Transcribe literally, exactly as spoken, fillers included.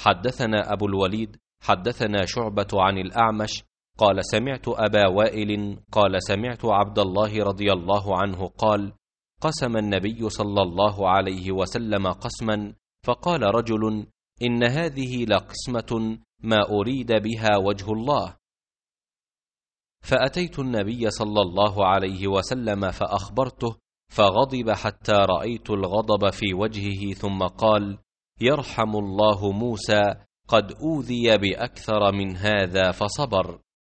حدثنا أبو الوليد حدثنا شعبة عن الأعمش قال سمعت أبا وائل قال سمعت عبد الله رضي الله عنه قال قسم النبي صلى الله عليه وسلم قسما فقال رجل إن هذه لقسمة ما أريد بها وجه الله. فأتيت النبي صلى الله عليه وسلم فأخبرته فغضب حتى رأيت الغضب في وجهه ثم قال يرحم الله موسى قد أوذي بأكثر من هذا فصبر.